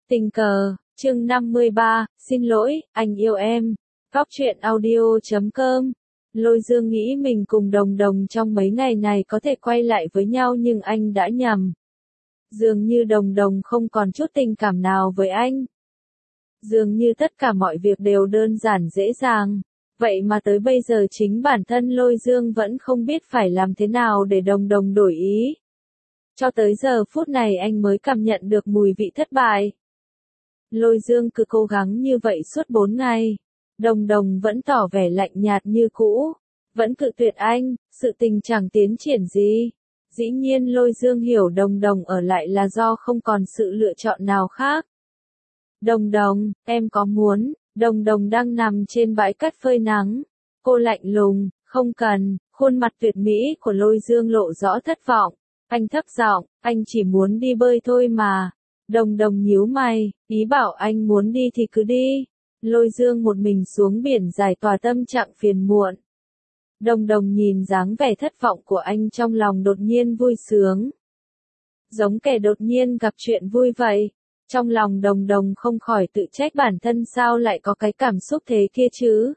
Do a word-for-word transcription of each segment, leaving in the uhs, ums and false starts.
Tình cờ, chương năm mươi ba, xin lỗi, anh yêu em. Góc truyện audio chấm com. Lôi Dương nghĩ mình cùng Đồng Đồng trong mấy ngày này có thể quay lại với nhau nhưng anh đã nhầm. Dường như Đồng Đồng không còn chút tình cảm nào với anh. Dường như tất cả mọi việc đều đơn giản dễ dàng. Vậy mà tới bây giờ chính bản thân Lôi Dương vẫn không biết phải làm thế nào để Đồng Đồng đổi ý. Cho tới giờ phút này anh mới cảm nhận được mùi vị thất bại. Lôi Dương cứ cố gắng như vậy suốt bốn ngày. Đồng Đồng vẫn tỏ vẻ lạnh nhạt như cũ. Vẫn cự tuyệt anh, sự tình chẳng tiến triển gì. Dĩ nhiên Lôi Dương hiểu Đồng Đồng ở lại là do không còn sự lựa chọn nào khác. Đồng Đồng, em có muốn, Đồng Đồng đang nằm trên bãi cát phơi nắng. Cô lạnh lùng, không cần, khuôn mặt tuyệt mỹ của Lôi Dương lộ rõ thất vọng. Anh thấp giọng, anh chỉ muốn đi bơi thôi mà. Đồng Đồng nhíu mày, ý bảo anh muốn đi thì cứ đi. Lôi Dương một mình xuống biển giải tỏa tâm trạng phiền muộn. Đồng Đồng nhìn dáng vẻ thất vọng của anh trong lòng đột nhiên vui sướng. Giống kẻ đột nhiên gặp chuyện vui vậy. Trong lòng Đồng Đồng không khỏi tự trách bản thân sao lại có cái cảm xúc thế kia chứ.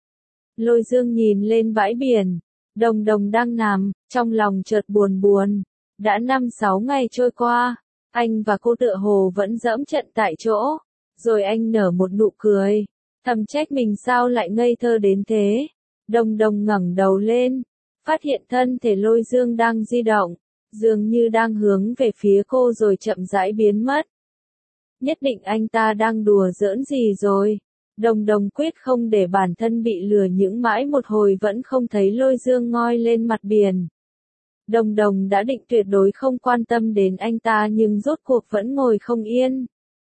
Lôi Dương nhìn lên bãi biển. Đồng Đồng đang nằm, trong lòng chợt buồn buồn. Đã năm sáu ngày trôi qua, anh và cô tựa hồ vẫn giẫm trận tại chỗ. Rồi anh nở một nụ cười, thầm trách mình sao lại ngây thơ đến thế. Đồng Đồng ngẩng đầu lên, phát hiện thân thể Lôi Dương đang di động, dường như đang hướng về phía cô rồi chậm rãi biến mất. Nhất định anh ta đang đùa giỡn gì rồi. Đồng Đồng quyết không để bản thân bị lừa những mãi một hồi vẫn không thấy Lôi Dương ngoi lên mặt biển. Đồng Đồng đã định tuyệt đối không quan tâm đến anh ta nhưng rốt cuộc vẫn ngồi không yên.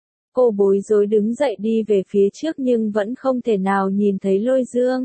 Cô bối rối đứng dậy đi về phía trước nhưng vẫn không thể nào nhìn thấy Lôi Dương.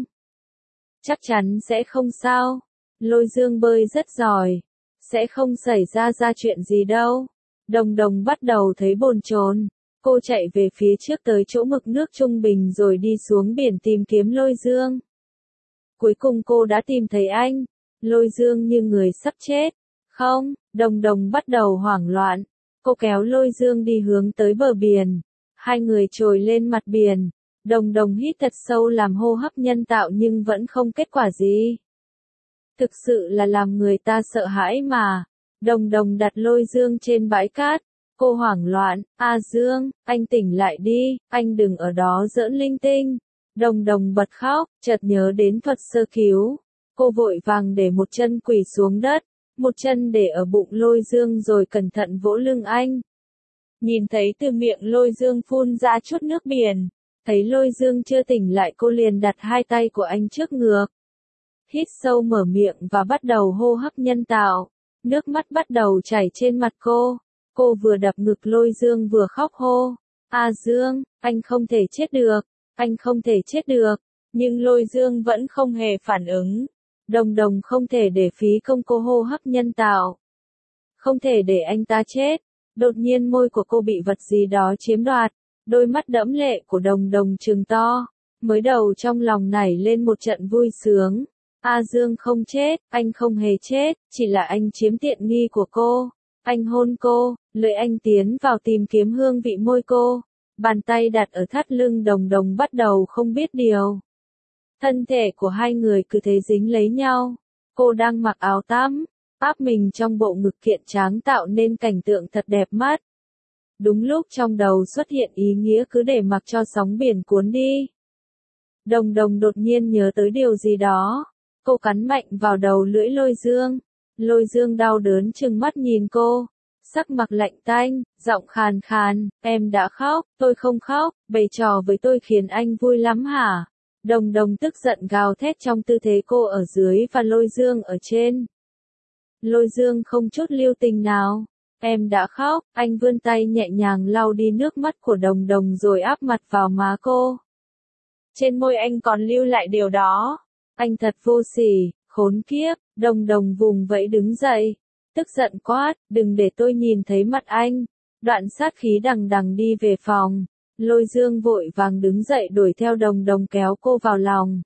Chắc chắn sẽ không sao. Lôi Dương bơi rất giỏi. Sẽ không xảy ra ra chuyện gì đâu. Đồng Đồng bắt đầu thấy bồn chồn. Cô chạy về phía trước tới chỗ mực nước trung bình rồi đi xuống biển tìm kiếm Lôi Dương. Cuối cùng cô đã tìm thấy anh. Lôi Dương như người sắp chết. Không, Đồng Đồng bắt đầu hoảng loạn. Cô kéo Lôi Dương đi hướng tới bờ biển. Hai người trồi lên mặt biển. Đồng Đồng hít thật sâu làm hô hấp nhân tạo nhưng vẫn không kết quả gì. Thực sự là làm người ta sợ hãi mà. Đồng Đồng đặt Lôi Dương trên bãi cát. Cô hoảng loạn, A Dương, anh tỉnh lại đi, anh đừng ở đó giỡn linh tinh. Đồng Đồng bật khóc, chợt nhớ đến thuật sơ cứu. Cô vội vàng để một chân quỳ xuống đất, một chân để ở bụng Lôi Dương rồi cẩn thận vỗ lưng anh. Nhìn thấy từ miệng Lôi Dương phun ra chút nước biển, thấy Lôi Dương chưa tỉnh lại cô liền đặt hai tay của anh trước ngực. Hít sâu mở miệng và bắt đầu hô hấp nhân tạo, nước mắt bắt đầu chảy trên mặt cô. Cô vừa đập ngực Lôi Dương vừa khóc hô, A Dương, anh không thể chết được, anh không thể chết được, nhưng Lôi Dương vẫn không hề phản ứng. Đồng Đồng không thể để phí công cô hô hấp nhân tạo. Không thể để anh ta chết. Đột nhiên môi của cô bị vật gì đó chiếm đoạt. Đôi mắt đẫm lệ của Đồng Đồng trừng to. Mới đầu trong lòng nảy lên một trận vui sướng. A Dương không chết, anh không hề chết, chỉ là anh chiếm tiện nghi của cô. Anh hôn cô, lưỡi anh tiến vào tìm kiếm hương vị môi cô. Bàn tay đặt ở thắt lưng Đồng Đồng bắt đầu không biết điều. Thân thể của hai người cứ thế dính lấy nhau. Cô đang mặc áo tắm, áp mình trong bộ ngực kiện tráng tạo nên cảnh tượng thật đẹp mắt. Đúng lúc trong đầu xuất hiện ý nghĩa cứ để mặc cho sóng biển cuốn đi. Đồng Đồng đột nhiên nhớ tới điều gì đó. Cô cắn mạnh vào đầu lưỡi Lôi Dương. Lôi Dương đau đớn trừng mắt nhìn cô. Sắc mặt lạnh tanh, giọng khàn khàn, em đã khóc, tôi không khóc, bày trò với tôi khiến anh vui lắm hả? Đồng Đồng tức giận gào thét trong tư thế cô ở dưới và Lôi Dương ở trên. Lôi Dương không chút lưu tình nào. Em đã khóc, anh vươn tay nhẹ nhàng lau đi nước mắt của Đồng Đồng rồi áp mặt vào má cô. Trên môi anh còn lưu lại điều đó. Anh thật vô sỉ, khốn kiếp. Đồng Đồng vùng vẫy đứng dậy. Tức giận quát, đừng để tôi nhìn thấy mặt anh. Đoạn sát khí đằng đằng đi về phòng. Lôi Dương vội vàng đứng dậy đuổi theo Đồng Đồng kéo cô vào lòng.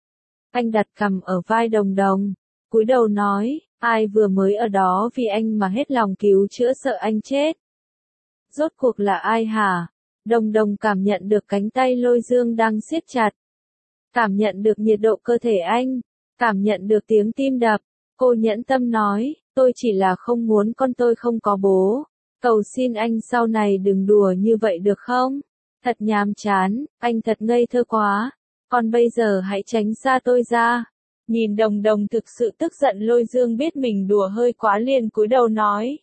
Anh đặt cằm ở vai Đồng Đồng, cúi đầu nói, ai vừa mới ở đó vì anh mà hết lòng cứu chữa sợ anh chết. Rốt cuộc là ai hả? Đồng đồng cảm nhận được cánh tay Lôi Dương đang siết chặt. Cảm nhận được nhiệt độ cơ thể anh. Cảm nhận được tiếng tim đập. Cô nhẫn tâm nói, tôi chỉ là không muốn con tôi không có bố. Cầu xin anh sau này đừng đùa như vậy được không? Thật nhàm chán, anh thật ngây thơ quá. Còn bây giờ hãy tránh xa tôi ra. Nhìn đồng đồng thực sự tức giận, Lôi Dương biết mình đùa hơi quá liền cúi đầu nói.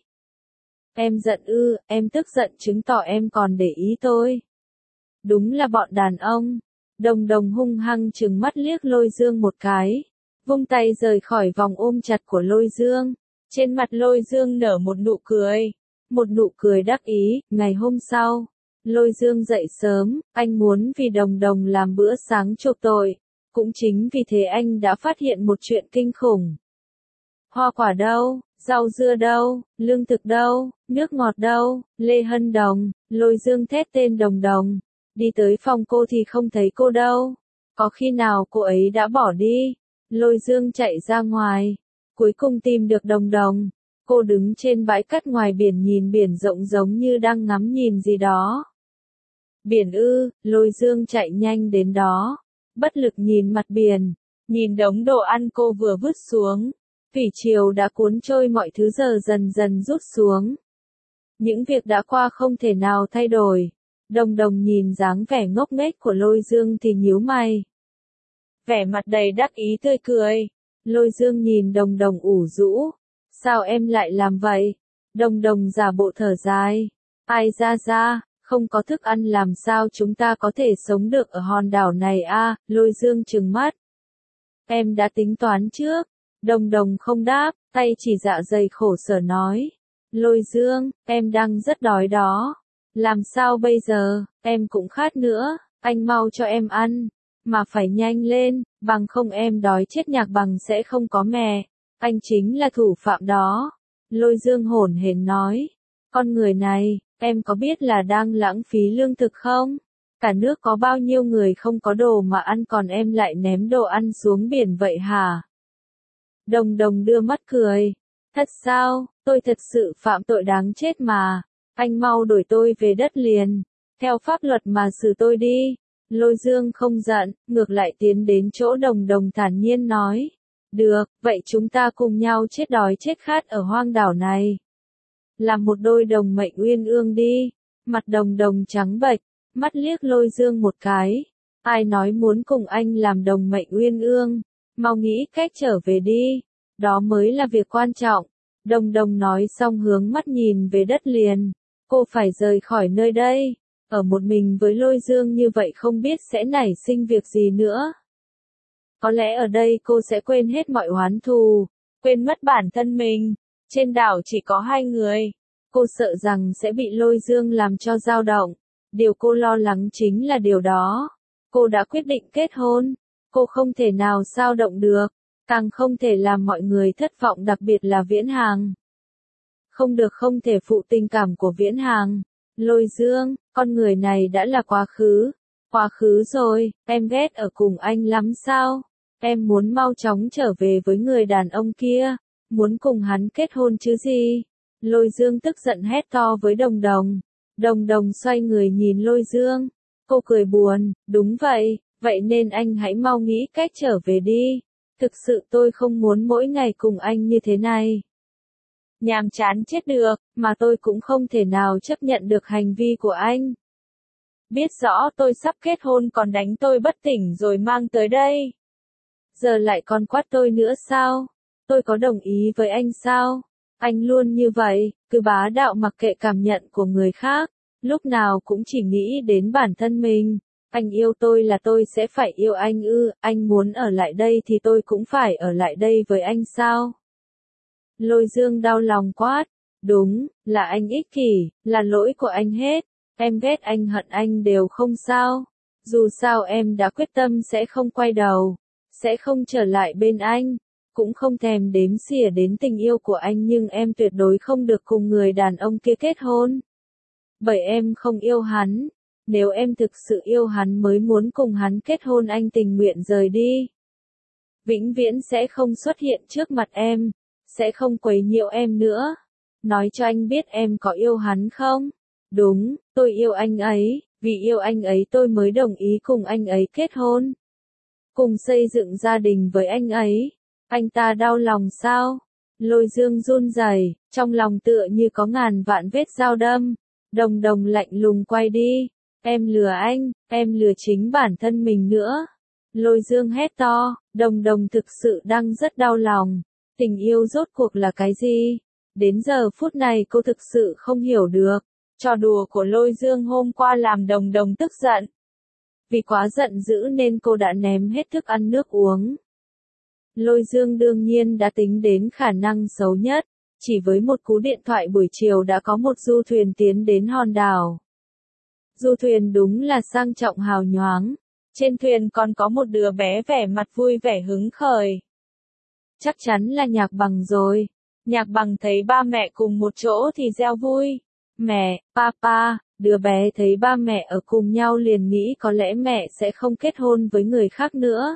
Em giận ư, em tức giận chứng tỏ em còn để ý tôi. Đúng là bọn đàn ông. Đồng đồng hung hăng trừng mắt liếc Lôi Dương một cái. Vung tay rời khỏi vòng ôm chặt của Lôi Dương. Trên mặt Lôi Dương nở một nụ cười. Một nụ cười đắc ý. Ngày hôm sau, Lôi Dương dậy sớm, anh muốn vì đồng đồng làm bữa sáng chuộc tội. Cũng chính vì thế anh đã phát hiện một chuyện kinh khủng. Hoa quả đâu, rau dưa đâu, lương thực đâu, nước ngọt đâu, Lê Hân Đồng, Lôi Dương thét tên đồng đồng. Đi tới phòng cô thì không thấy cô đâu. Có khi nào cô ấy đã bỏ đi? Lôi Dương chạy ra ngoài. Cuối cùng tìm được đồng đồng. Cô đứng trên bãi cát ngoài biển nhìn biển rộng giống như đang ngắm nhìn gì đó. Biển ư, Lôi Dương chạy nhanh đến đó. Bất lực nhìn mặt biển. Nhìn đống đồ ăn cô vừa vứt xuống. Thủy triều đã cuốn trôi mọi thứ giờ dần dần rút xuống. Những việc đã qua không thể nào thay đổi. Đồng đồng nhìn dáng vẻ ngốc nghếch của Lôi Dương thì nhíu mày. Vẻ mặt đầy đắc ý tươi cười. Lôi Dương nhìn đồng đồng ủ rũ. Sao em lại làm vậy? Đồng đồng giả bộ thở dài. Ai ra ra, không có thức ăn làm sao chúng ta có thể sống được ở hòn đảo này a? Lôi Dương trừng mắt. Em đã tính toán trước. Đồng đồng không đáp, tay chỉ dạ dày khổ sở nói. Lôi Dương, em đang rất đói đó. Làm sao bây giờ, em cũng khát nữa, anh mau cho em ăn. Mà phải nhanh lên, bằng không em đói chết Nhạc Bằng sẽ không có mẹ. Anh chính là thủ phạm đó. Lôi Dương hổn hển nói. Con người này, em có biết là đang lãng phí lương thực không? Cả nước có bao nhiêu người không có đồ mà ăn còn em lại ném đồ ăn xuống biển vậy hả? Đồng đồng đưa mắt cười. Thật sao, tôi thật sự phạm tội đáng chết mà. Anh mau đuổi tôi về đất liền. Theo pháp luật mà xử tôi đi. Lôi Dương không giận, ngược lại tiến đến chỗ đồng đồng thản nhiên nói. Được, vậy chúng ta cùng nhau chết đói chết khát ở hoang đảo này. Làm một đôi đồng mệnh uyên ương đi. Mặt đồng đồng trắng bệch, mắt liếc Lôi Dương một cái. Ai nói muốn cùng anh làm đồng mệnh uyên ương? Mau nghĩ cách trở về đi. Đó mới là việc quan trọng. Đồng đồng nói xong hướng mắt nhìn về đất liền. Cô phải rời khỏi nơi đây. Ở một mình với Lôi Dương như vậy không biết sẽ nảy sinh việc gì nữa. Có lẽ ở đây cô sẽ quên hết mọi oán thù. Quên mất bản thân mình. Trên đảo chỉ có hai người. Cô sợ rằng sẽ bị Lôi Dương làm cho dao động. Điều cô lo lắng chính là điều đó. Cô đã quyết định kết hôn. Cô không thể nào dao động được. Càng không thể làm mọi người thất vọng, đặc biệt là Viễn Hàng. Không được, không thể phụ tình cảm của Viễn Hàng. Lôi Dương, con người này đã là quá khứ. Quá khứ rồi, em ghét ở cùng anh lắm sao? Em muốn mau chóng trở về với người đàn ông kia. Muốn cùng hắn kết hôn chứ gì? Lôi Dương tức giận hét to với đồng đồng. Đồng đồng xoay người nhìn Lôi Dương. Cô cười buồn, đúng vậy, vậy nên anh hãy mau nghĩ cách trở về đi. Thực sự tôi không muốn mỗi ngày cùng anh như thế này. Nhàm chán chết được, mà tôi cũng không thể nào chấp nhận được hành vi của anh. Biết rõ tôi sắp kết hôn còn đánh tôi bất tỉnh rồi mang tới đây. Giờ lại còn quát tôi nữa sao? Tôi có đồng ý với anh sao? Anh luôn như vậy, cứ bá đạo mặc kệ cảm nhận của người khác. Lúc nào cũng chỉ nghĩ đến bản thân mình. Anh yêu tôi là tôi sẽ phải yêu anh ư, anh muốn ở lại đây thì tôi cũng phải ở lại đây với anh sao? Lôi Dương đau lòng quát. Đúng, là anh ích kỷ, là lỗi của anh hết. Em ghét anh hận anh đều không sao. Dù sao em đã quyết tâm sẽ không quay đầu. Sẽ không trở lại bên anh. Cũng không thèm đếm xỉa đến tình yêu của anh, nhưng em tuyệt đối không được cùng người đàn ông kia kết hôn. Bởi em không yêu hắn. Nếu em thực sự yêu hắn mới muốn cùng hắn kết hôn, anh tình nguyện rời đi. Vĩnh viễn sẽ không xuất hiện trước mặt em. Sẽ không quấy nhiễu em nữa. Nói cho anh biết em có yêu hắn không? Đúng, tôi yêu anh ấy, Vì yêu anh ấy tôi mới đồng ý cùng anh ấy kết hôn. Cùng xây dựng gia đình với anh ấy. Anh ta đau lòng sao? Lôi Dương run rẩy, trong lòng tựa như có ngàn vạn vết dao đâm. Đồng Đồng lạnh lùng quay đi. Em lừa anh, em lừa chính bản thân mình nữa. Lôi Dương hét to, Đồng Đồng thực sự đang rất đau lòng. Tình yêu rốt cuộc là cái gì? Đến giờ phút này cô thực sự không hiểu được. Trò đùa của Lôi Dương hôm qua làm Đồng Đồng tức giận. Vì quá giận dữ nên cô đã ném hết thức ăn nước uống. Lôi Dương đương nhiên đã tính đến khả năng xấu nhất. Chỉ với một cú điện thoại buổi chiều đã có một du thuyền tiến đến hòn đảo. Du thuyền đúng là sang trọng hào nhoáng. Trên thuyền còn có một đứa bé vẻ mặt vui vẻ hứng khởi. Chắc chắn là Nhạc Bằng rồi. Nhạc Bằng thấy ba mẹ cùng một chỗ thì reo vui. Mẹ, papa, đứa bé thấy ba mẹ ở cùng nhau liền nghĩ có lẽ mẹ sẽ không kết hôn với người khác nữa.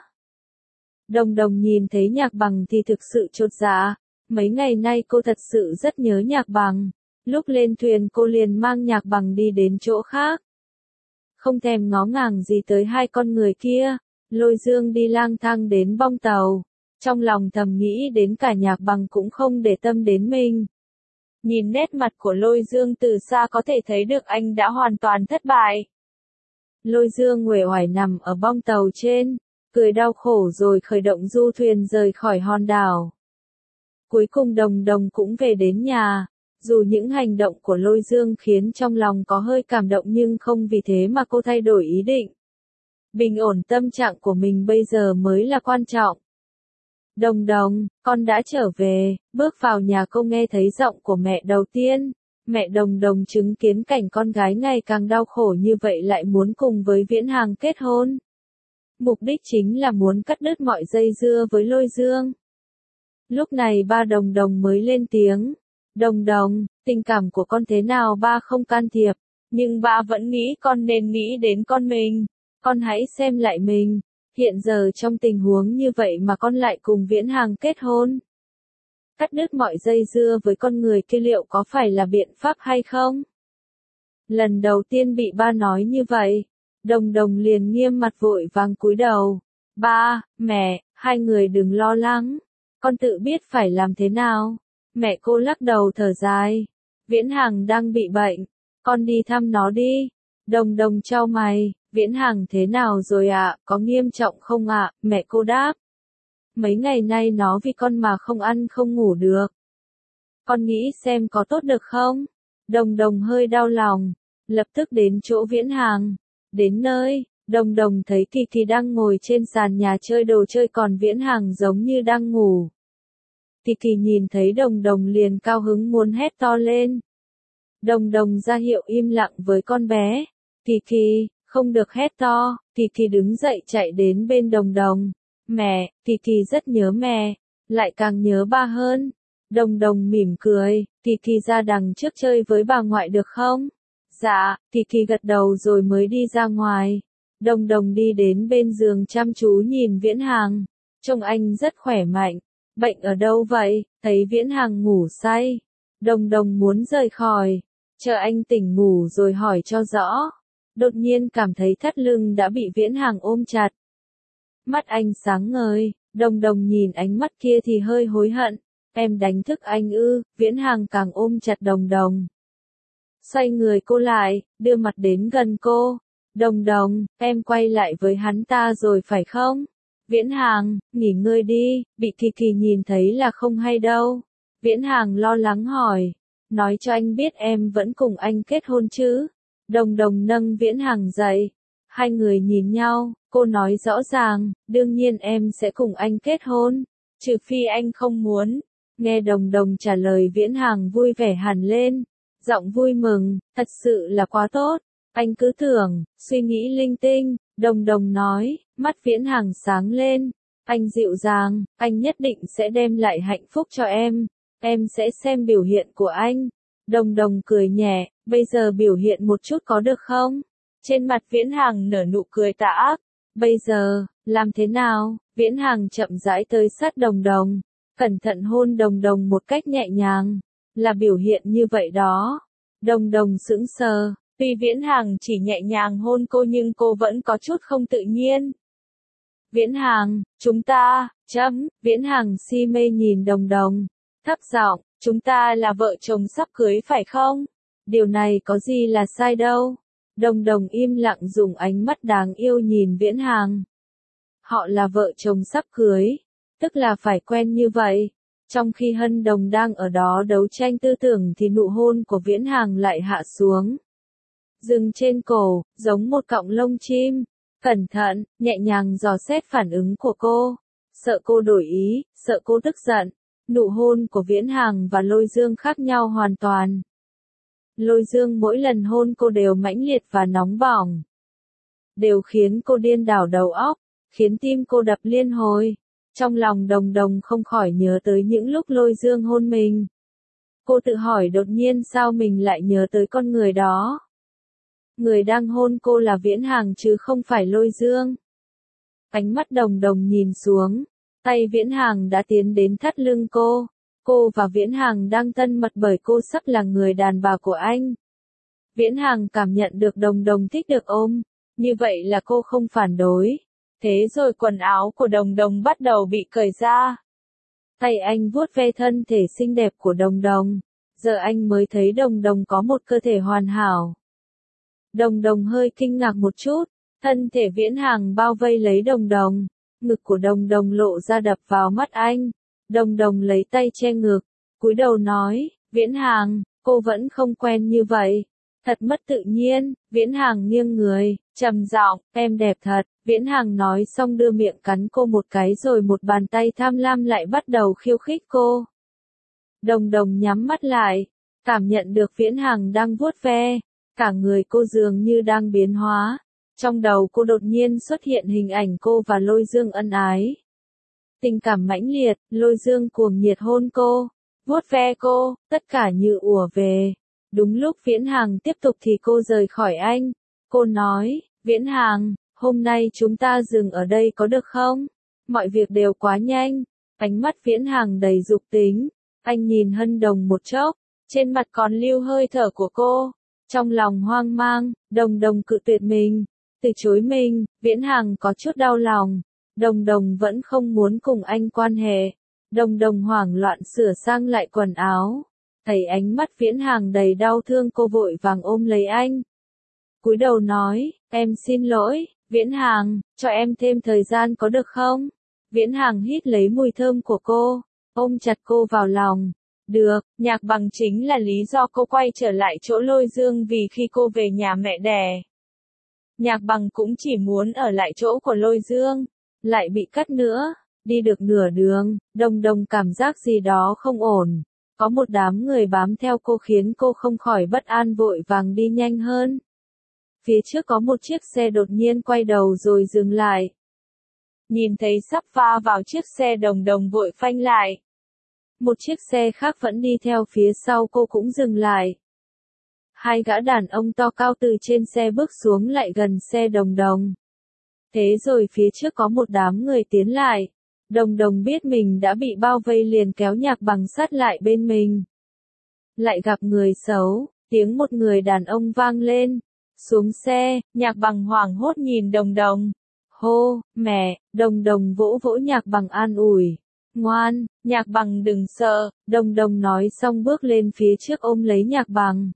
Đồng Đồng nhìn thấy Nhạc Bằng thì thực sự chột dạ. Mấy ngày nay cô thật sự rất nhớ Nhạc Bằng. Lúc lên thuyền cô liền mang Nhạc Bằng đi đến chỗ khác. Không thèm ngó ngàng gì tới hai con người kia. Lôi Dương đi lang thang đến bong tàu. Trong lòng thầm nghĩ đến cả Nhạc Bằng cũng không để tâm đến mình. Nhìn nét mặt của Lôi Dương từ xa có thể thấy được anh đã hoàn toàn thất bại. Lôi Dương uể oải nằm ở bong tàu trên, cười đau khổ rồi khởi động du thuyền rời khỏi hòn đảo. Cuối cùng Đồng Đồng cũng về đến nhà. Dù những hành động của Lôi Dương khiến trong lòng có hơi cảm động nhưng không vì thế mà cô thay đổi ý định. Bình ổn tâm trạng của mình bây giờ mới là quan trọng. Đồng Đồng, con đã trở về. Bước vào nhà cô nghe thấy giọng của mẹ đầu tiên. Mẹ Đồng Đồng chứng kiến cảnh con gái ngày càng đau khổ như vậy lại muốn cùng với Viễn Hàng kết hôn. Mục đích chính là muốn cắt đứt mọi dây dưa với Lôi Dương. Lúc này ba Đồng Đồng mới lên tiếng. Đồng Đồng, tình cảm của con thế nào ba không can thiệp, nhưng ba vẫn nghĩ con nên nghĩ đến con mình. Con hãy xem lại mình, hiện giờ trong tình huống như vậy mà con lại cùng Viễn Hàng kết hôn. Cắt đứt mọi dây dưa với con người kia liệu có phải là biện pháp hay không? Lần đầu tiên bị ba nói như vậy, Đồng Đồng liền nghiêm mặt vội vàng cúi đầu. Ba, mẹ, hai người đừng lo lắng, con tự biết phải làm thế nào. Mẹ cô lắc đầu thở dài. Viễn Hàng đang bị bệnh, con đi thăm nó đi. Đồng Đồng chau mày, Viễn Hàng thế nào rồi ạ, à? Có nghiêm trọng không ạ? À? Mẹ cô đáp. Mấy ngày nay nó vì con mà không ăn không ngủ được. Con nghĩ xem có tốt được không? Đồng Đồng hơi đau lòng, lập tức đến chỗ Viễn Hàng. Đến nơi, Đồng Đồng thấy Kỳ Kỳ đang ngồi trên sàn nhà chơi đồ chơi còn Viễn Hàng giống như đang ngủ. Kỳ Kỳ nhìn thấy Đồng Đồng liền cao hứng muốn hét to lên. Đồng Đồng ra hiệu im lặng với con bé. Kỳ Kỳ, không được hét to. Kỳ Kỳ đứng dậy chạy đến bên Đồng Đồng. Mẹ, Kỳ Kỳ rất nhớ mẹ, lại càng nhớ ba hơn. Đồng Đồng mỉm cười. Kỳ Kỳ ra đằng trước chơi với bà ngoại được không? Dạ, Kỳ Kỳ gật đầu rồi mới đi ra ngoài. Đồng Đồng đi đến bên giường chăm chú nhìn Viễn Hàng. Trông anh rất khỏe mạnh. Bệnh ở đâu vậy? Thấy Viễn Hàng ngủ say. Đồng Đồng muốn rời khỏi. Chờ anh tỉnh ngủ rồi hỏi cho rõ. Đột nhiên cảm thấy thắt lưng đã bị Viễn Hàng ôm chặt. Mắt anh sáng ngời. Đồng Đồng nhìn ánh mắt kia thì hơi hối hận. Em đánh thức anh ư? Viễn Hàng càng ôm chặt Đồng Đồng. Xoay người cô lại, đưa mặt đến gần cô. Đồng Đồng, em quay lại với hắn ta rồi phải không? Viễn Hàng, nghỉ ngơi đi, bị Kỳ Kỳ nhìn thấy là không hay đâu. Viễn Hàng lo lắng hỏi. Nói cho anh biết em vẫn cùng anh kết hôn chứ? Đồng Đồng nâng Viễn Hàng dậy. Hai người nhìn nhau, cô nói rõ ràng, đương nhiên em sẽ cùng anh kết hôn. Trừ phi anh không muốn. Nghe Đồng Đồng trả lời Viễn Hàng vui vẻ hẳn lên. Giọng vui mừng, thật sự là quá tốt. Anh cứ tưởng, suy nghĩ linh tinh. Đồng Đồng nói, mắt Viễn Hàng sáng lên. Anh dịu dàng, anh nhất định sẽ đem lại hạnh phúc cho em. Em sẽ xem biểu hiện của anh. Đồng Đồng cười nhẹ, bây giờ biểu hiện một chút có được không? Trên mặt Viễn Hàng nở nụ cười tà ác. Bây giờ, làm thế nào? Viễn Hàng chậm rãi tới sát Đồng Đồng. Cẩn thận hôn Đồng Đồng một cách nhẹ nhàng. Là biểu hiện như vậy đó. Đồng Đồng sững sờ, Tuy Viễn Hằng chỉ nhẹ nhàng hôn cô nhưng cô vẫn có chút không tự nhiên. Viễn Hằng, chúng ta, chấm, Viễn Hằng si mê nhìn Đồng Đồng, thấp giọng, chúng ta là vợ chồng sắp cưới phải không? Điều này có gì là sai đâu. Đồng Đồng im lặng dùng ánh mắt đáng yêu nhìn Viễn Hằng. Họ là vợ chồng sắp cưới, tức là phải quen như vậy. Trong khi Hân Đồng đang ở đó đấu tranh tư tưởng thì nụ hôn của Viễn Hằng lại hạ xuống. Dừng trên cổ, giống một cọng lông chim. Cẩn thận, nhẹ nhàng dò xét phản ứng của cô. Sợ cô đổi ý, sợ cô tức giận. Nụ hôn của Viễn Hằng và Lôi Dương khác nhau hoàn toàn. Lôi Dương mỗi lần hôn cô đều mãnh liệt và nóng bỏng. Đều khiến cô điên đảo đầu óc, khiến tim cô đập liên hồi. Trong lòng Đồng Đồng không khỏi nhớ tới những lúc Lôi Dương hôn mình. Cô tự hỏi đột nhiên sao mình lại nhớ tới con người đó. Người đang hôn cô là Viễn Hằng chứ không phải Lôi Dương. Ánh mắt Đồng Đồng nhìn xuống, tay Viễn Hằng đã tiến đến thắt lưng cô. Cô và Viễn Hằng đang thân mật bởi cô sắp là người đàn bà của anh. Viễn Hằng cảm nhận được Đồng Đồng thích được ôm, như vậy là cô không phản đối. Thế rồi quần áo của Đồng Đồng bắt đầu bị cởi ra. Tay anh vuốt ve thân thể xinh đẹp của Đồng Đồng. Giờ anh mới thấy Đồng Đồng có một cơ thể hoàn hảo. Đồng Đồng hơi kinh ngạc một chút, thân thể Viễn Hằng bao vây lấy Đồng Đồng. Ngực của Đồng Đồng lộ ra đập vào mắt anh. Đồng Đồng lấy tay che ngực, cúi đầu nói, Viễn Hằng, cô vẫn không quen như vậy. Thật mất tự nhiên. Viễn Hằng nghiêng người, trầm giọng, em đẹp thật. Viễn Hằng nói xong đưa miệng cắn cô một cái rồi một bàn tay tham lam lại bắt đầu khiêu khích cô. Đồng Đồng nhắm mắt lại, cảm nhận được Viễn Hằng đang vuốt ve, cả người cô dường như đang biến hóa. Trong đầu cô đột nhiên xuất hiện hình ảnh cô và Lôi Dương ân ái. Tình cảm mãnh liệt, Lôi Dương cuồng nhiệt hôn cô, vuốt ve cô, tất cả như ùa về. Đúng lúc Viễn Hằng tiếp tục thì cô rời khỏi anh. Cô nói, Viễn Hằng, hôm nay chúng ta dừng ở đây có được không? Mọi việc đều quá nhanh. Ánh mắt Viễn Hằng đầy dục tính. Anh nhìn Hân Đồng một chốc, trên mặt còn lưu hơi thở của cô. Trong lòng hoang mang, Đồng Đồng cự tuyệt mình, từ chối mình. Viễn Hằng có chút đau lòng. Đồng Đồng vẫn không muốn cùng anh quan hệ. Đồng Đồng hoảng loạn sửa sang lại quần áo. Thấy ánh mắt Viễn Hằng đầy đau thương cô vội vàng ôm lấy anh. Cúi đầu nói, em xin lỗi, Viễn Hằng, cho em thêm thời gian có được không? Viễn Hằng hít lấy mùi thơm của cô, ôm chặt cô vào lòng. Được, Nhạc Bằng chính là lý do cô quay trở lại chỗ Lôi Dương vì khi cô về nhà mẹ đẻ. Nhạc Bằng cũng chỉ muốn ở lại chỗ của Lôi Dương, lại bị cắt nữa. Đi được nửa đường, Đồng Đồng cảm giác gì đó không ổn. Có một đám người bám theo cô khiến cô không khỏi bất an vội vàng đi nhanh hơn. Phía trước có một chiếc xe đột nhiên quay đầu rồi dừng lại. Nhìn thấy sắp va vào chiếc xe Đồng Đồng vội phanh lại. Một chiếc xe khác vẫn đi theo phía sau cô cũng dừng lại. Hai gã đàn ông to cao từ trên xe bước xuống lại gần xe Đồng Đồng. Thế rồi phía trước có một đám người tiến lại. Đồng Đồng biết mình đã bị bao vây liền kéo Nhạc Bằng sát lại bên mình. Lại gặp người xấu, tiếng một người đàn ông vang lên. Xuống xe, Nhạc Bằng hoảng hốt nhìn Đồng Đồng. Hô, mẹ, Đồng Đồng vỗ vỗ Nhạc Bằng an ủi. Ngoan, Nhạc Bằng đừng sợ, Đồng Đồng nói xong bước lên phía trước ôm lấy Nhạc Bằng.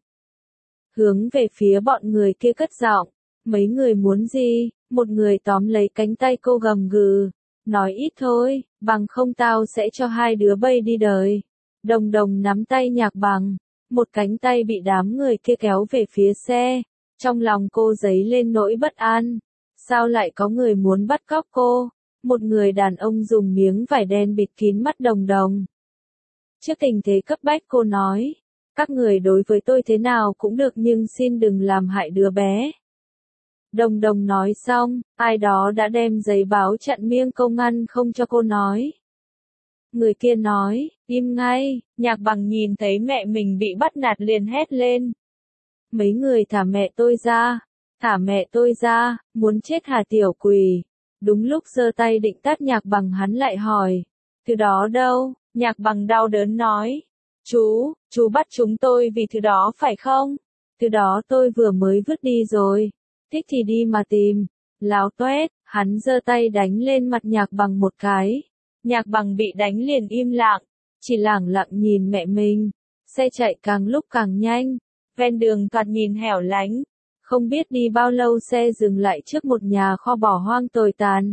Hướng về phía bọn người kia cất giọng, mấy người muốn gì? Một người tóm lấy cánh tay cô gầm gừ. Nói ít thôi, bằng không tao sẽ cho hai đứa bay đi đời. Đồng Đồng nắm tay Nhạc Bằng, một cánh tay bị đám người kia kéo về phía xe. Trong lòng cô dấy lên nỗi bất an. Sao lại có người muốn bắt cóc cô? Một người đàn ông dùng miếng vải đen bịt kín mắt Đồng Đồng. Trước tình thế cấp bách cô nói, các người đối với tôi thế nào cũng được nhưng xin đừng làm hại đứa bé. Đồng Đồng nói xong, ai đó đã đem giấy báo chặn miệng công ngăn không cho cô nói. Người kia nói, im ngay. Nhạc Bằng nhìn thấy mẹ mình bị bắt nạt liền hét lên. Mấy người thả mẹ tôi ra, thả mẹ tôi ra, muốn chết hả tiểu quỷ. Đúng lúc giơ tay định tát Nhạc Bằng hắn lại hỏi, thứ đó đâu? Nhạc Bằng đau đớn nói, chú, chú bắt chúng tôi vì thứ đó phải không? Từ đó tôi vừa mới vứt đi rồi. Thích thì đi mà tìm. Láo toét, hắn giơ tay đánh lên mặt Nhạc Bằng một cái. Nhạc Bằng bị đánh liền im lặng, chỉ lẳng lặng nhìn mẹ mình. Xe chạy càng lúc càng nhanh, ven đường thoạt nhìn hẻo lánh. Không biết đi bao lâu xe dừng lại trước một nhà kho bỏ hoang tồi tàn.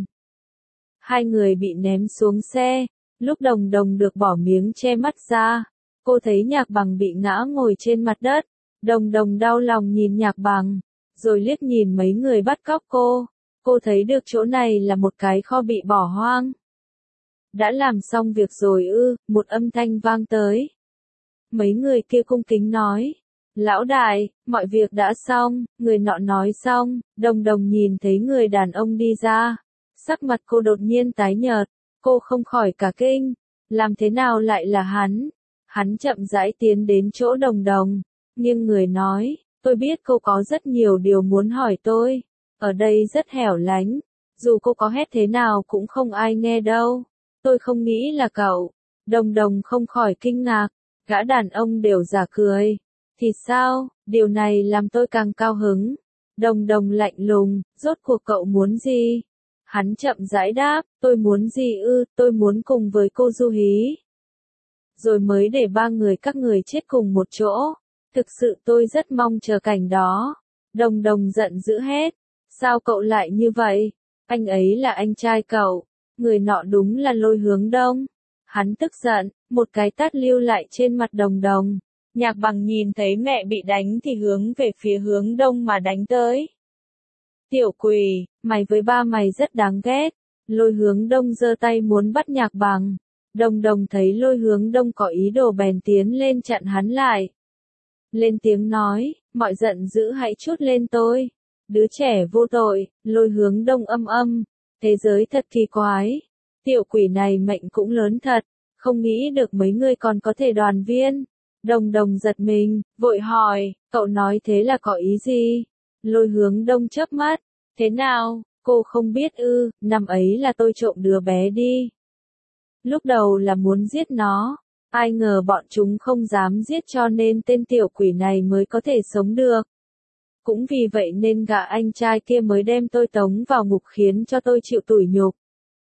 Hai người bị ném xuống xe, lúc Đồng Đồng được bỏ miếng che mắt ra. Cô thấy Nhạc Bằng bị ngã ngồi trên mặt đất. Đồng Đồng đau lòng nhìn Nhạc Bằng, rồi liếc nhìn mấy người bắt cóc cô. Cô thấy được chỗ này là một cái kho bị bỏ hoang. Đã làm xong việc rồi ư, một âm thanh vang tới. Mấy người kia cung kính nói. Lão đại, mọi việc đã xong, người nọ nói xong. Đồng Đồng nhìn thấy người đàn ông đi ra. Sắc mặt cô đột nhiên tái nhợt, cô không khỏi cả kinh. Làm thế nào lại là hắn? Hắn chậm rãi tiến đến chỗ Đồng Đồng, nhưng người nói, tôi biết cô có rất nhiều điều muốn hỏi tôi. Ở đây rất hẻo lánh, dù cô có hét thế nào cũng không ai nghe đâu. Tôi không nghĩ là cậu. Đồng Đồng không khỏi kinh ngạc, gã đàn ông đều giả cười. Thì sao, điều này làm tôi càng cao hứng. Đồng Đồng lạnh lùng, rốt cuộc cậu muốn gì? Hắn chậm rãi đáp, tôi muốn gì ư, tôi muốn cùng với cô Du Hí. Rồi mới để ba người các người chết cùng một chỗ. Thực sự tôi rất mong chờ cảnh đó. Đồng Đồng giận dữ hét. Sao cậu lại như vậy? Anh ấy là anh trai cậu. Người nọ đúng là Lôi Hướng Đông. Hắn tức giận, một cái tát lưu lại trên mặt Đồng Đồng. Nhạc Bằng nhìn thấy mẹ bị đánh thì hướng về phía Hướng Đông mà đánh tới. Tiểu quỷ, mày với ba mày rất đáng ghét. Lôi Hướng Đông giơ tay muốn bắt Nhạc Bằng. Đồng Đồng thấy Lôi Hướng Đông có ý đồ bèn tiến lên chặn hắn lại. Lên tiếng nói, mọi giận dữ hãy trút lên tôi. Đứa trẻ vô tội. Lôi Hướng Đông âm âm. Thế giới thật kỳ quái. Tiểu quỷ này mệnh cũng lớn thật. Không nghĩ được mấy người còn có thể đoàn viên. Đồng Đồng giật mình, vội hỏi, cậu nói thế là có ý gì? Lôi Hướng Đông chớp mắt. Thế nào, cô không biết ư, năm ấy là tôi trộm đứa bé đi. Lúc đầu là muốn giết nó. Ai ngờ bọn chúng không dám giết cho nên tên tiểu quỷ này mới có thể sống được. Cũng vì vậy nên gã anh trai kia mới đem tôi tống vào ngục khiến cho tôi chịu tủi nhục.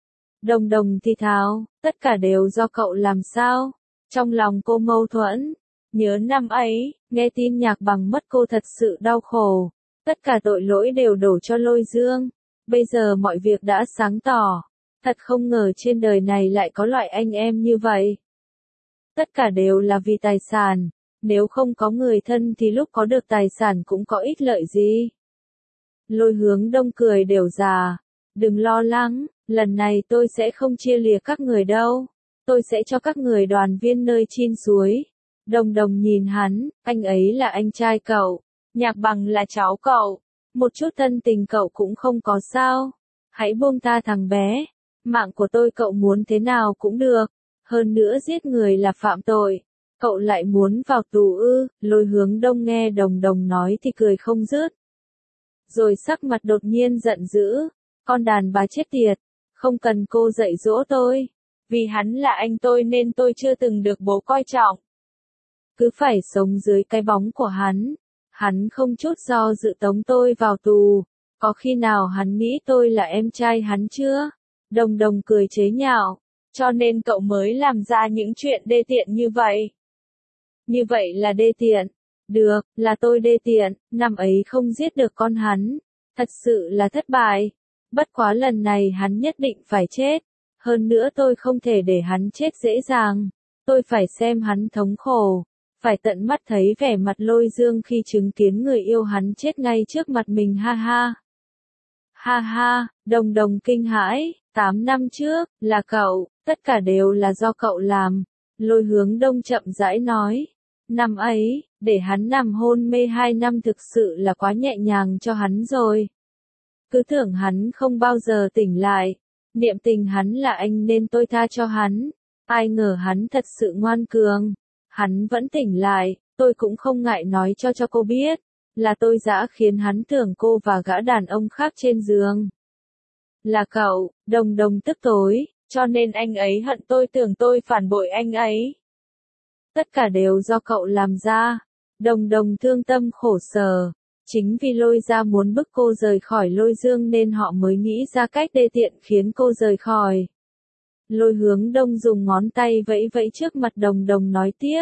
Đồng Đồng thì thào, tất cả đều do cậu làm sao? Trong lòng cô mâu thuẫn. Nhớ năm ấy, nghe tin Nhạc Bằng mất cô thật sự đau khổ. Tất cả tội lỗi đều đổ cho Lôi Dương. Bây giờ mọi việc đã sáng tỏ. Thật không ngờ trên đời này lại có loại anh em như vậy. Tất cả đều là vì tài sản. Nếu không có người thân thì lúc có được tài sản cũng có ích lợi gì. Lôi Hướng Đông cười đều già. Đừng lo lắng, lần này tôi sẽ không chia lìa các người đâu. Tôi sẽ cho các người đoàn viên nơi Chin Suối. Đồng Đồng nhìn hắn, anh ấy là anh trai cậu. Nhạc Bằng là cháu cậu. Một chút thân tình cậu cũng không có sao. Hãy buông tha thằng bé. Mạng của tôi cậu muốn thế nào cũng được. Hơn nữa giết người là phạm tội. Cậu lại muốn vào tù ư? Lôi Hướng Đông nghe Đồng Đồng nói thì cười không dứt. Rồi sắc mặt đột nhiên giận dữ. Con đàn bà chết tiệt. Không cần cô dạy dỗ tôi. Vì hắn là anh tôi nên tôi chưa từng được bố coi trọng. Cứ phải sống dưới cái bóng của hắn. Hắn không chút do dự tống tôi vào tù. Có khi nào hắn nghĩ tôi là em trai hắn chưa? Đồng Đồng cười chế nhạo. Cho nên cậu mới làm ra những chuyện đê tiện như vậy. Như vậy là đê tiện. Được, là tôi đê tiện, năm ấy không giết được con hắn. Thật sự là thất bại. Bất quá lần này hắn nhất định phải chết. Hơn nữa tôi không thể để hắn chết dễ dàng. Tôi phải xem hắn thống khổ. Phải tận mắt thấy vẻ mặt Lôi Dương khi chứng kiến người yêu hắn chết ngay trước mặt mình ha ha. Ha ha, Đồng Đồng kinh hãi, tám năm trước, là cậu, tất cả đều là do cậu làm. Lôi Hướng Đông chậm rãi nói. Năm ấy, để hắn nằm hôn mê hai năm thực sự là quá nhẹ nhàng cho hắn rồi. Cứ tưởng hắn không bao giờ tỉnh lại. Niệm tình hắn là anh nên tôi tha cho hắn. Ai ngờ hắn thật sự ngoan cường. Hắn vẫn tỉnh lại, tôi cũng không ngại nói cho cho cô biết. Là tôi đã khiến hắn tưởng cô và gã đàn ông khác trên giường. Là cậu, Đồng Đồng tức tối, cho nên anh ấy hận tôi tưởng tôi phản bội anh ấy. Tất cả đều do cậu làm ra. Đồng đồng thương tâm khổ sở. Chính vì Lôi Gia muốn bức cô rời khỏi Lôi Dương nên họ mới nghĩ ra cách đê tiện khiến cô rời khỏi. Lôi Hướng Đông dùng ngón tay vẫy vẫy trước mặt đồng đồng nói tiếp.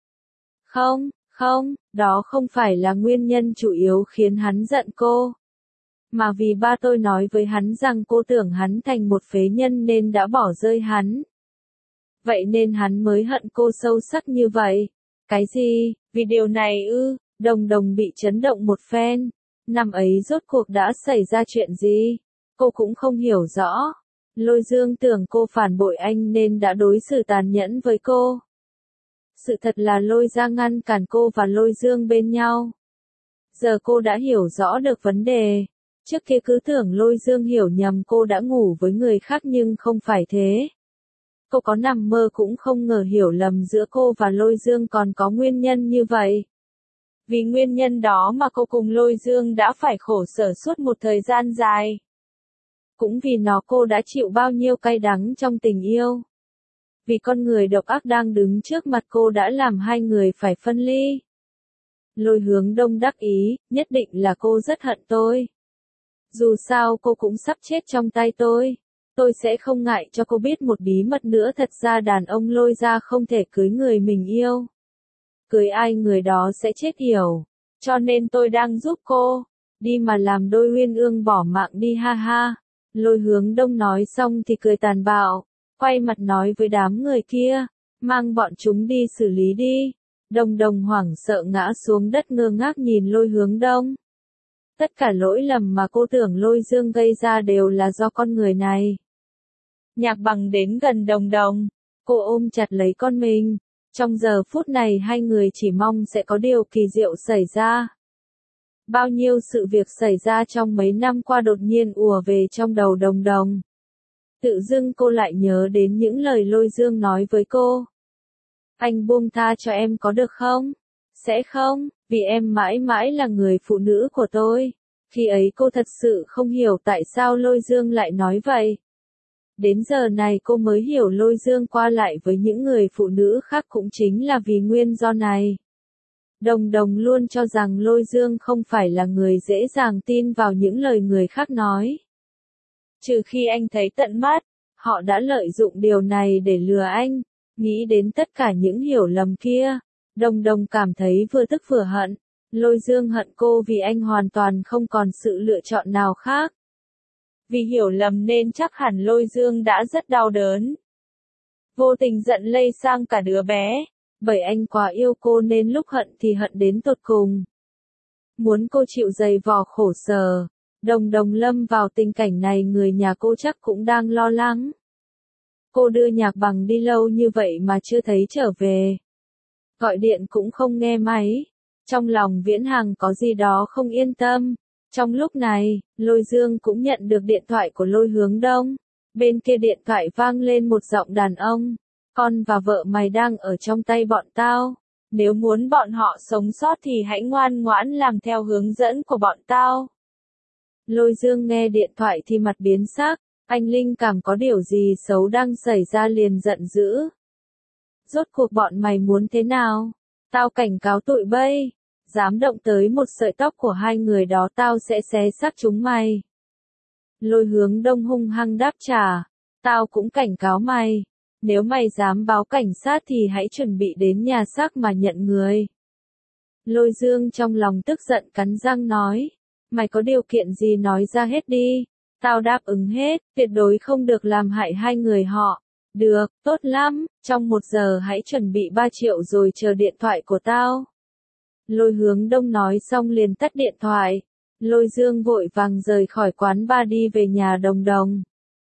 Không, không, đó không phải là nguyên nhân chủ yếu khiến hắn giận cô. Mà vì ba tôi nói với hắn rằng cô tưởng hắn thành một phế nhân nên đã bỏ rơi hắn. Vậy nên hắn mới hận cô sâu sắc như vậy. Cái gì, vì điều này ư? Đồng đồng bị chấn động một phen. Năm ấy rốt cuộc đã xảy ra chuyện gì? Cô cũng không hiểu rõ. Lôi Dương tưởng cô phản bội anh nên đã đối xử tàn nhẫn với cô. Sự thật là Lôi Gia ngăn cản cô và Lôi Dương bên nhau. Giờ cô đã hiểu rõ được vấn đề. Trước kia cứ tưởng Lôi Dương hiểu nhầm cô đã ngủ với người khác nhưng không phải thế. Cô có nằm mơ cũng không ngờ hiểu lầm giữa cô và Lôi Dương còn có nguyên nhân như vậy. Vì nguyên nhân đó mà cô cùng Lôi Dương đã phải khổ sở suốt một thời gian dài. Cũng vì nó cô đã chịu bao nhiêu cay đắng trong tình yêu. Vì con người độc ác đang đứng trước mặt cô đã làm hai người phải phân ly. Lôi Hướng Đông đắc ý, nhất định là cô rất hận tôi. Dù sao cô cũng sắp chết trong tay tôi. Tôi sẽ không ngại cho cô biết một bí mật nữa, thật ra đàn ông Lôi Gia không thể cưới người mình yêu. Cưới ai người đó sẽ chết yểu. Cho nên tôi đang giúp cô. Đi mà làm đôi uyên ương bỏ mạng đi ha ha. Lôi Hướng Đông nói xong thì cười tàn bạo. Quay mặt nói với đám người kia. Mang bọn chúng đi xử lý đi. Đồng đồng hoảng sợ ngã xuống đất ngơ ngác nhìn Lôi Hướng Đông. Tất cả lỗi lầm mà cô tưởng Lôi Dương gây ra đều là do con người này. Nhạc Bằng đến gần đồng đồng. Cô ôm chặt lấy con mình. Trong giờ phút này hai người chỉ mong sẽ có điều kỳ diệu xảy ra. Bao nhiêu sự việc xảy ra trong mấy năm qua đột nhiên ùa về trong đầu đồng đồng. Tự dưng cô lại nhớ đến những lời Lôi Dương nói với cô. Anh buông tha cho em có được không? Sẽ không, vì em mãi mãi là người phụ nữ của tôi. Khi ấy cô thật sự không hiểu tại sao Lôi Dương lại nói vậy. Đến giờ này cô mới hiểu Lôi Dương qua lại với những người phụ nữ khác cũng chính là vì nguyên do này. Đồng đồng luôn cho rằng Lôi Dương không phải là người dễ dàng tin vào những lời người khác nói. Trừ khi anh thấy tận mắt, họ đã lợi dụng điều này để lừa anh. Nghĩ đến tất cả những hiểu lầm kia, đồng đồng cảm thấy vừa tức vừa hận. Lôi Dương hận cô vì anh hoàn toàn không còn sự lựa chọn nào khác. Vì hiểu lầm nên chắc hẳn Lôi Dương đã rất đau đớn. Vô tình giận lây sang cả đứa bé. Bởi anh quá yêu cô nên lúc hận thì hận đến tột cùng. Muốn cô chịu dày vò khổ sở. Đồng đồng lâm vào tình cảnh này người nhà cô chắc cũng đang lo lắng. Cô đưa Nhạc Bằng đi lâu như vậy mà chưa thấy trở về. Gọi điện cũng không nghe máy. Trong lòng Viễn Hằng có gì đó không yên tâm. Trong lúc này, Lôi Dương cũng nhận được điện thoại của Lôi Hướng Đông. Bên kia điện thoại vang lên một giọng đàn ông. Con và vợ mày đang ở trong tay bọn tao. Nếu muốn bọn họ sống sót thì hãy ngoan ngoãn làm theo hướng dẫn của bọn tao. Lôi Dương nghe điện thoại thì mặt biến sắc. Anh linh cảm có điều gì xấu đang xảy ra liền giận dữ. Rốt cuộc bọn mày muốn thế nào? Tao cảnh cáo tụi bay. Dám động tới một sợi tóc của hai người đó tao sẽ xé xác chúng mày. Lôi Hướng Đông hung hăng đáp trả. Tao cũng cảnh cáo mày. Nếu mày dám báo cảnh sát thì hãy chuẩn bị đến nhà xác mà nhận người. Lôi Dương trong lòng tức giận cắn răng nói. Mày có điều kiện gì nói ra hết đi. Tao đáp ứng hết, tuyệt đối không được làm hại hai người họ. Được, tốt lắm, trong một giờ hãy chuẩn bị ba triệu rồi chờ điện thoại của tao. Lôi Hướng Đông nói xong liền tắt điện thoại. Lôi Dương vội vàng rời khỏi quán bar đi về nhà đồng đồng.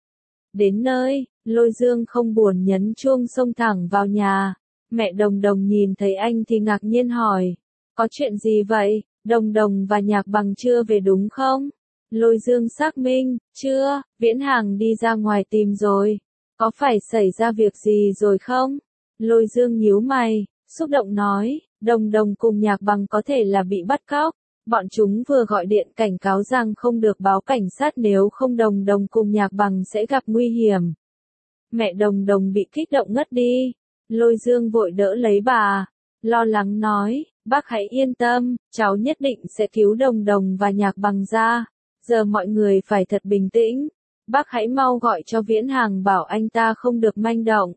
Đến nơi, Lôi Dương không buồn nhấn chuông xông thẳng vào nhà. Mẹ đồng đồng nhìn thấy anh thì ngạc nhiên hỏi. Có chuyện gì vậy? Đồng đồng và Nhạc Bằng chưa về đúng không? Lôi Dương xác minh, chưa, Viễn Hằng đi ra ngoài tìm rồi. Có phải xảy ra việc gì rồi không? Lôi Dương nhíu mày, xúc động nói, đồng đồng cùng Nhạc Bằng có thể là bị bắt cóc. Bọn chúng vừa gọi điện cảnh cáo rằng không được báo cảnh sát nếu không đồng đồng cùng Nhạc Bằng sẽ gặp nguy hiểm. Mẹ đồng đồng bị kích động ngất đi. Lôi Dương vội đỡ lấy bà, lo lắng nói, Bác hãy yên tâm, cháu nhất định sẽ cứu Đồng Đồng và Nhạc Bằng ra. Giờ mọi người phải thật bình tĩnh. Bác hãy mau gọi cho Viễn Hàng bảo anh ta không được manh động.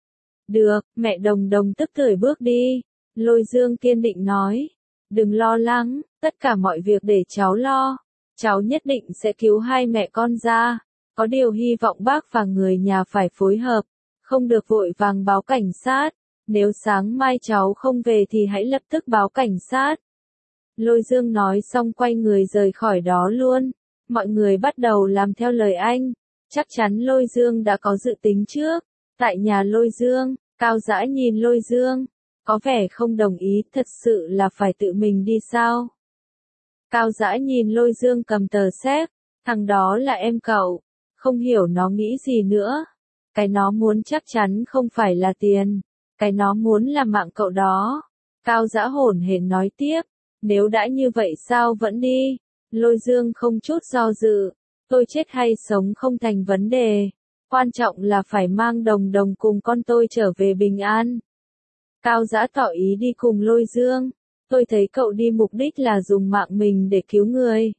Được, mẹ Đồng Đồng tức tưởi bước đi. Lôi Dương kiên định nói. Đừng lo lắng, tất cả mọi việc để cháu lo. Cháu nhất định sẽ cứu hai mẹ con ra. Có điều hy vọng bác và người nhà phải phối hợp. Không được vội vàng báo cảnh sát. Nếu sáng mai cháu không về thì hãy lập tức báo cảnh sát. Lôi Dương nói xong quay người rời khỏi đó luôn. Mọi người bắt đầu làm theo lời anh. Chắc chắn Lôi Dương đã có dự tính trước. Tại nhà Lôi Dương, Cao Dã nhìn Lôi Dương. Có vẻ không đồng ý, thật sự là phải tự mình đi sao? Cao Dã nhìn Lôi Dương cầm tờ séc. Thằng đó là em cậu. Không hiểu nó nghĩ gì nữa. Cái nó muốn chắc chắn không phải là tiền. Cái nó muốn là mạng cậu đó. Cao Dã hổn hển nói tiếp. Nếu đã như vậy sao vẫn đi? Lôi Dương không chút do dự. Tôi chết hay sống không thành vấn đề. Quan trọng là phải mang Đồng Đồng cùng con tôi trở về bình an. Cao Dã tỏ ý đi cùng Lôi Dương. Tôi thấy cậu đi mục đích là dùng mạng mình để cứu người.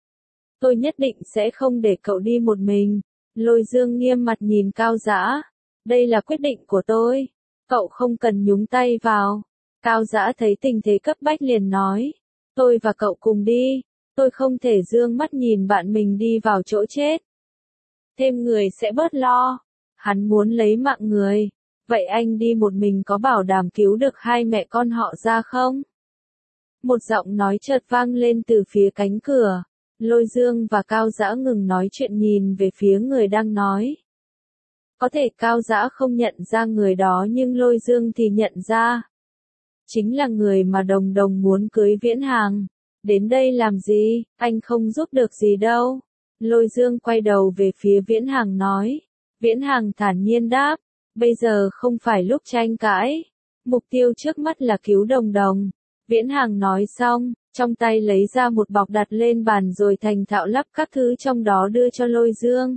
Tôi nhất định sẽ không để cậu đi một mình. Lôi Dương nghiêm mặt nhìn Cao Dã. Đây là quyết định của tôi. Cậu không cần nhúng tay vào. Cao Dã thấy tình thế cấp bách liền nói. Tôi và cậu cùng đi. Tôi không thể dương mắt nhìn bạn mình đi vào chỗ chết. Thêm người sẽ bớt lo. Hắn muốn lấy mạng người. Vậy anh đi một mình có bảo đảm cứu được hai mẹ con họ ra không? Một giọng nói chợt vang lên từ phía cánh cửa. Lôi Dương và Cao Dã ngừng nói chuyện nhìn về phía người đang nói. Có thể Cao Dã không nhận ra người đó nhưng Lôi Dương thì nhận ra. Chính là người mà Đồng Đồng muốn cưới Viễn Hàng. Đến đây làm gì, anh không giúp được gì đâu. Lôi Dương quay đầu về phía Viễn Hàng nói. Viễn Hàng thản nhiên đáp. Bây giờ không phải lúc tranh cãi. Mục tiêu trước mắt là cứu Đồng Đồng. Viễn Hàng nói xong, trong tay lấy ra một bọc đặt lên bàn rồi thành thạo lắp các thứ trong đó đưa cho Lôi Dương.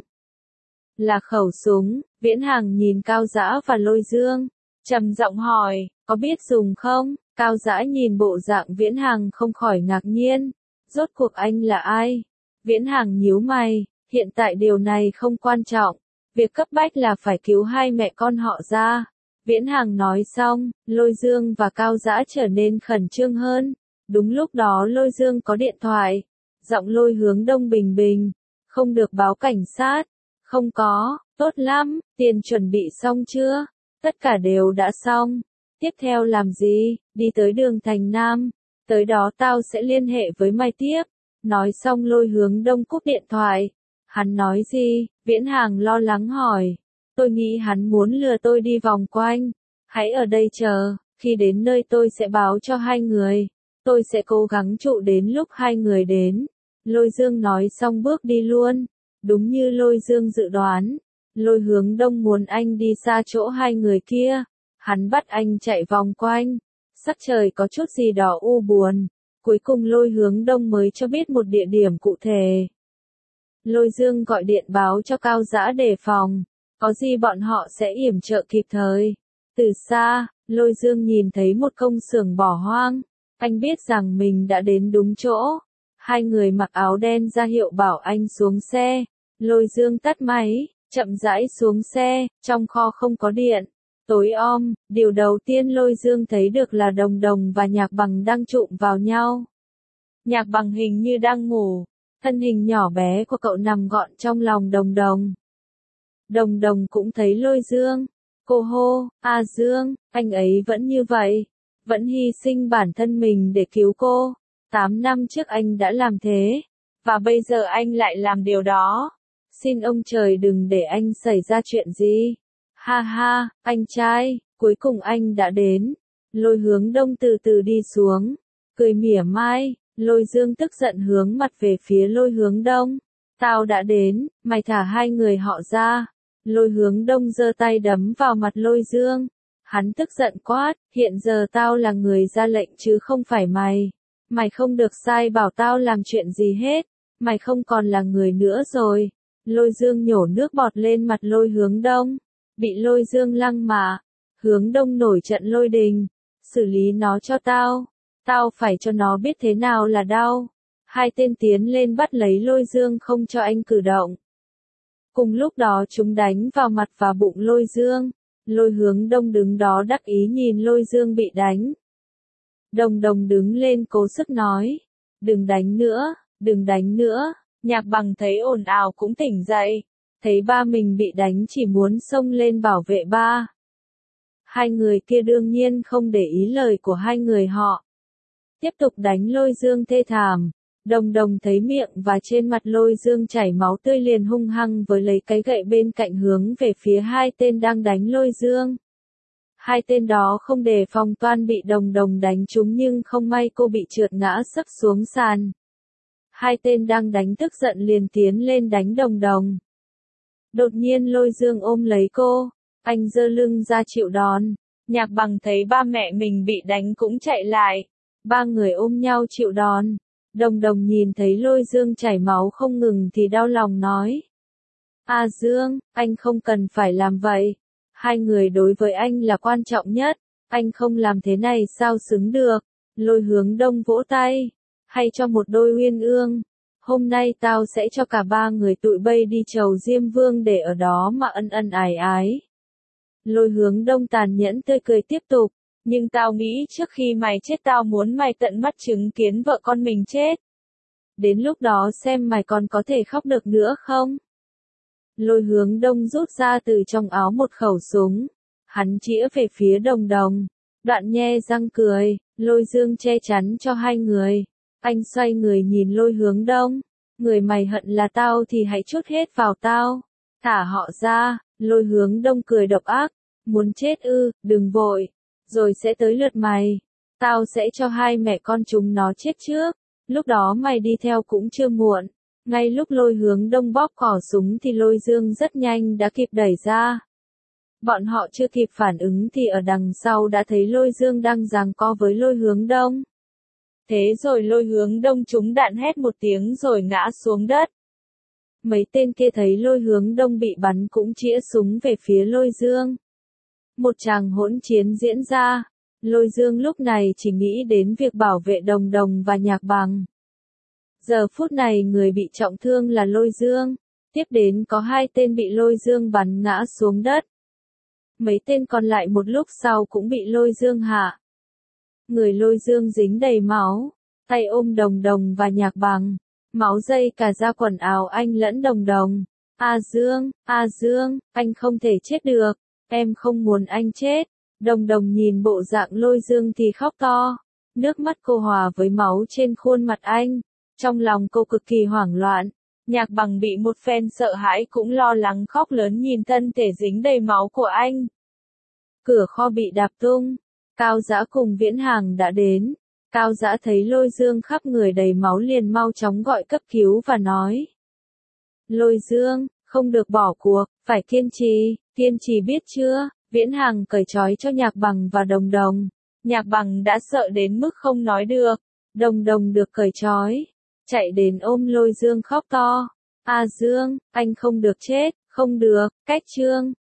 Là khẩu súng. Viễn Hàng nhìn Cao Dã và Lôi Dương. Trầm giọng hỏi, có biết dùng không? Cao Dã nhìn bộ dạng Viễn Hàng không khỏi ngạc nhiên. Rốt cuộc anh là ai? Viễn Hàng nhíu mày, hiện tại điều này không quan trọng. Việc cấp bách là phải cứu hai mẹ con họ ra. Viễn Hàng nói xong, Lôi Dương và Cao Dã trở nên khẩn trương hơn. Đúng lúc đó Lôi Dương có điện thoại. Giọng Lôi Hướng Đông bình bình. Không được báo cảnh sát. Không có, tốt lắm, tiền chuẩn bị xong chưa? Tất cả đều đã xong. Tiếp theo làm gì? Đi tới đường Thành Nam. Tới đó tao sẽ liên hệ với mày tiếp. Nói xong Lôi Hướng Đông cúp điện thoại. Hắn nói gì? Viễn Hàng lo lắng hỏi. Tôi nghĩ hắn muốn lừa tôi đi vòng quanh. Hãy ở đây chờ, khi đến nơi tôi sẽ báo cho hai người. Tôi sẽ cố gắng trụ đến lúc hai người đến. Lôi Dương nói xong bước đi luôn. Đúng như Lôi Dương dự đoán. Lôi Hướng Đông muốn anh đi xa chỗ hai người kia. Hắn bắt anh chạy vòng quanh. Sắc trời có chút gì đó u buồn. Cuối cùng Lôi Hướng Đông mới cho biết một địa điểm cụ thể. Lôi Dương gọi điện báo cho Cao Dã đề phòng. Có gì bọn họ sẽ yểm trợ kịp thời. Từ xa, Lôi Dương nhìn thấy một công xưởng bỏ hoang. Anh biết rằng mình đã đến đúng chỗ. Hai người mặc áo đen ra hiệu bảo anh xuống xe. Lôi Dương tắt máy, chậm rãi xuống xe, trong kho không có điện. Tối om, điều đầu tiên Lôi Dương thấy được là Đồng Đồng và Nhạc Bằng đang chụm vào nhau. Nhạc Bằng hình như đang ngủ. Thân hình nhỏ bé của cậu nằm gọn trong lòng Đồng Đồng. Đồng Đồng cũng thấy Lôi Dương. Cô hô, A Dương, anh ấy vẫn như vậy. Vẫn hy sinh bản thân mình để cứu cô. Tám năm trước anh đã làm thế. Và bây giờ anh lại làm điều đó. Xin ông trời đừng để anh xảy ra chuyện gì. Ha ha, anh trai, cuối cùng anh đã đến. Lôi Hướng Đông từ từ đi xuống. Cười mỉa mai. Lôi Dương tức giận hướng mặt về phía Lôi Hướng Đông. Tao đã đến, mày thả hai người họ ra. Lôi Hướng Đông giơ tay đấm vào mặt Lôi Dương. Hắn tức giận quát, hiện giờ tao là người ra lệnh chứ không phải mày. Mày không được sai bảo tao làm chuyện gì hết. Mày không còn là người nữa rồi. Lôi Dương nhổ nước bọt lên mặt Lôi Hướng Đông. Bị Lôi Dương lăng mạ. Hướng Đông nổi trận lôi đình. Xử lý nó cho tao. Tao phải cho nó biết thế nào là đau. Hai tên tiến lên bắt lấy Lôi Dương không cho anh cử động. Cùng lúc đó chúng đánh vào mặt và bụng Lôi Dương. Lôi Hướng Đông đứng đó đắc ý nhìn Lôi Dương bị đánh. Đồng Đồng đứng lên cố sức nói. Đừng đánh nữa, đừng đánh nữa. Nhạc Bằng thấy ồn ào cũng tỉnh dậy. Thấy ba mình bị đánh chỉ muốn xông lên bảo vệ ba. Hai người kia đương nhiên không để ý lời của hai người họ. Tiếp tục đánh Lôi Dương thê thảm. Đồng Đồng thấy miệng và trên mặt Lôi Dương chảy máu tươi liền hung hăng với lấy cái gậy bên cạnh hướng về phía hai tên đang đánh Lôi Dương. Hai tên đó không đề phòng toan bị Đồng Đồng đánh trúng nhưng không may cô bị trượt ngã sấp xuống sàn. Hai tên đang đánh tức giận liền tiến lên đánh Đồng Đồng. Đột nhiên Lôi Dương ôm lấy cô, anh giơ lưng ra chịu đòn. Nhạc Bằng thấy ba mẹ mình bị đánh cũng chạy lại. Ba người ôm nhau chịu đòn. Đồng Đồng nhìn thấy Lôi Dương chảy máu không ngừng thì đau lòng nói. À Dương, anh không cần phải làm vậy. Hai người đối với anh là quan trọng nhất. Anh không làm thế này sao xứng được. Lôi Hướng Đông vỗ tay. Hay cho một đôi uyên ương. Hôm nay tao sẽ cho cả ba người tụi bay đi chầu Diêm Vương để ở đó mà ân ân ái ái. Lôi Hướng Đông tàn nhẫn tươi cười tiếp tục. Nhưng tao nghĩ trước khi mày chết tao muốn mày tận mắt chứng kiến vợ con mình chết. Đến lúc đó xem mày còn có thể khóc được nữa không? Lôi Hướng Đông rút ra từ trong áo một khẩu súng. Hắn chĩa về phía Đồng Đồng. Đoạn nhe răng cười, Lôi Dương che chắn cho hai người. Anh xoay người nhìn Lôi Hướng Đông. Người mày hận là tao thì hãy trút hết vào tao. Thả họ ra. Lôi Hướng Đông cười độc ác. Muốn chết ư, đừng vội. Rồi sẽ tới lượt mày. Tao sẽ cho hai mẹ con chúng nó chết trước. Lúc đó mày đi theo cũng chưa muộn. Ngay lúc Lôi Hướng Đông bóp cò súng thì Lôi Dương rất nhanh đã kịp đẩy ra. Bọn họ chưa kịp phản ứng thì ở đằng sau đã thấy Lôi Dương đang giằng co với Lôi Hướng Đông. Thế rồi Lôi Hướng Đông trúng đạn hét một tiếng rồi ngã xuống đất. Mấy tên kia thấy Lôi Hướng Đông bị bắn cũng chĩa súng về phía Lôi Dương. Một tràng hỗn chiến diễn ra. Lôi Dương lúc này chỉ nghĩ đến việc bảo vệ Đồng Đồng và Nhạc Bằng. Giờ phút này người bị trọng thương là Lôi Dương. Tiếp đến có hai tên bị Lôi Dương bắn ngã xuống đất. Mấy tên còn lại một lúc sau cũng bị Lôi Dương hạ. Người Lôi Dương dính đầy máu. Tay ôm Đồng Đồng và Nhạc Bằng. Máu dây cả ra quần áo anh lẫn Đồng Đồng. A Dương, A Dương, anh không thể chết được. Em không muốn anh chết. Đồng Đồng nhìn bộ dạng Lôi Dương thì khóc to. Nước mắt cô hòa với máu trên khuôn mặt anh. Trong lòng cô cực kỳ hoảng loạn. Nhạc Bằng bị một phen sợ hãi cũng lo lắng khóc lớn nhìn thân thể dính đầy máu của anh. Cửa kho bị đạp tung. Cao Dã cùng Viễn Hàng đã đến. Cao Dã thấy Lôi Dương khắp người đầy máu liền mau chóng gọi cấp cứu và nói. Lôi Dương, không được bỏ cuộc, phải kiên trì, kiên trì biết chưa? Viễn Hàng cởi trói cho Nhạc Bằng và Đồng Đồng. Nhạc Bằng đã sợ đến mức không nói được. Đồng Đồng được cởi trói. Chạy đến ôm Lôi Dương khóc to. À Dương, anh không được chết, không được, cách Trương,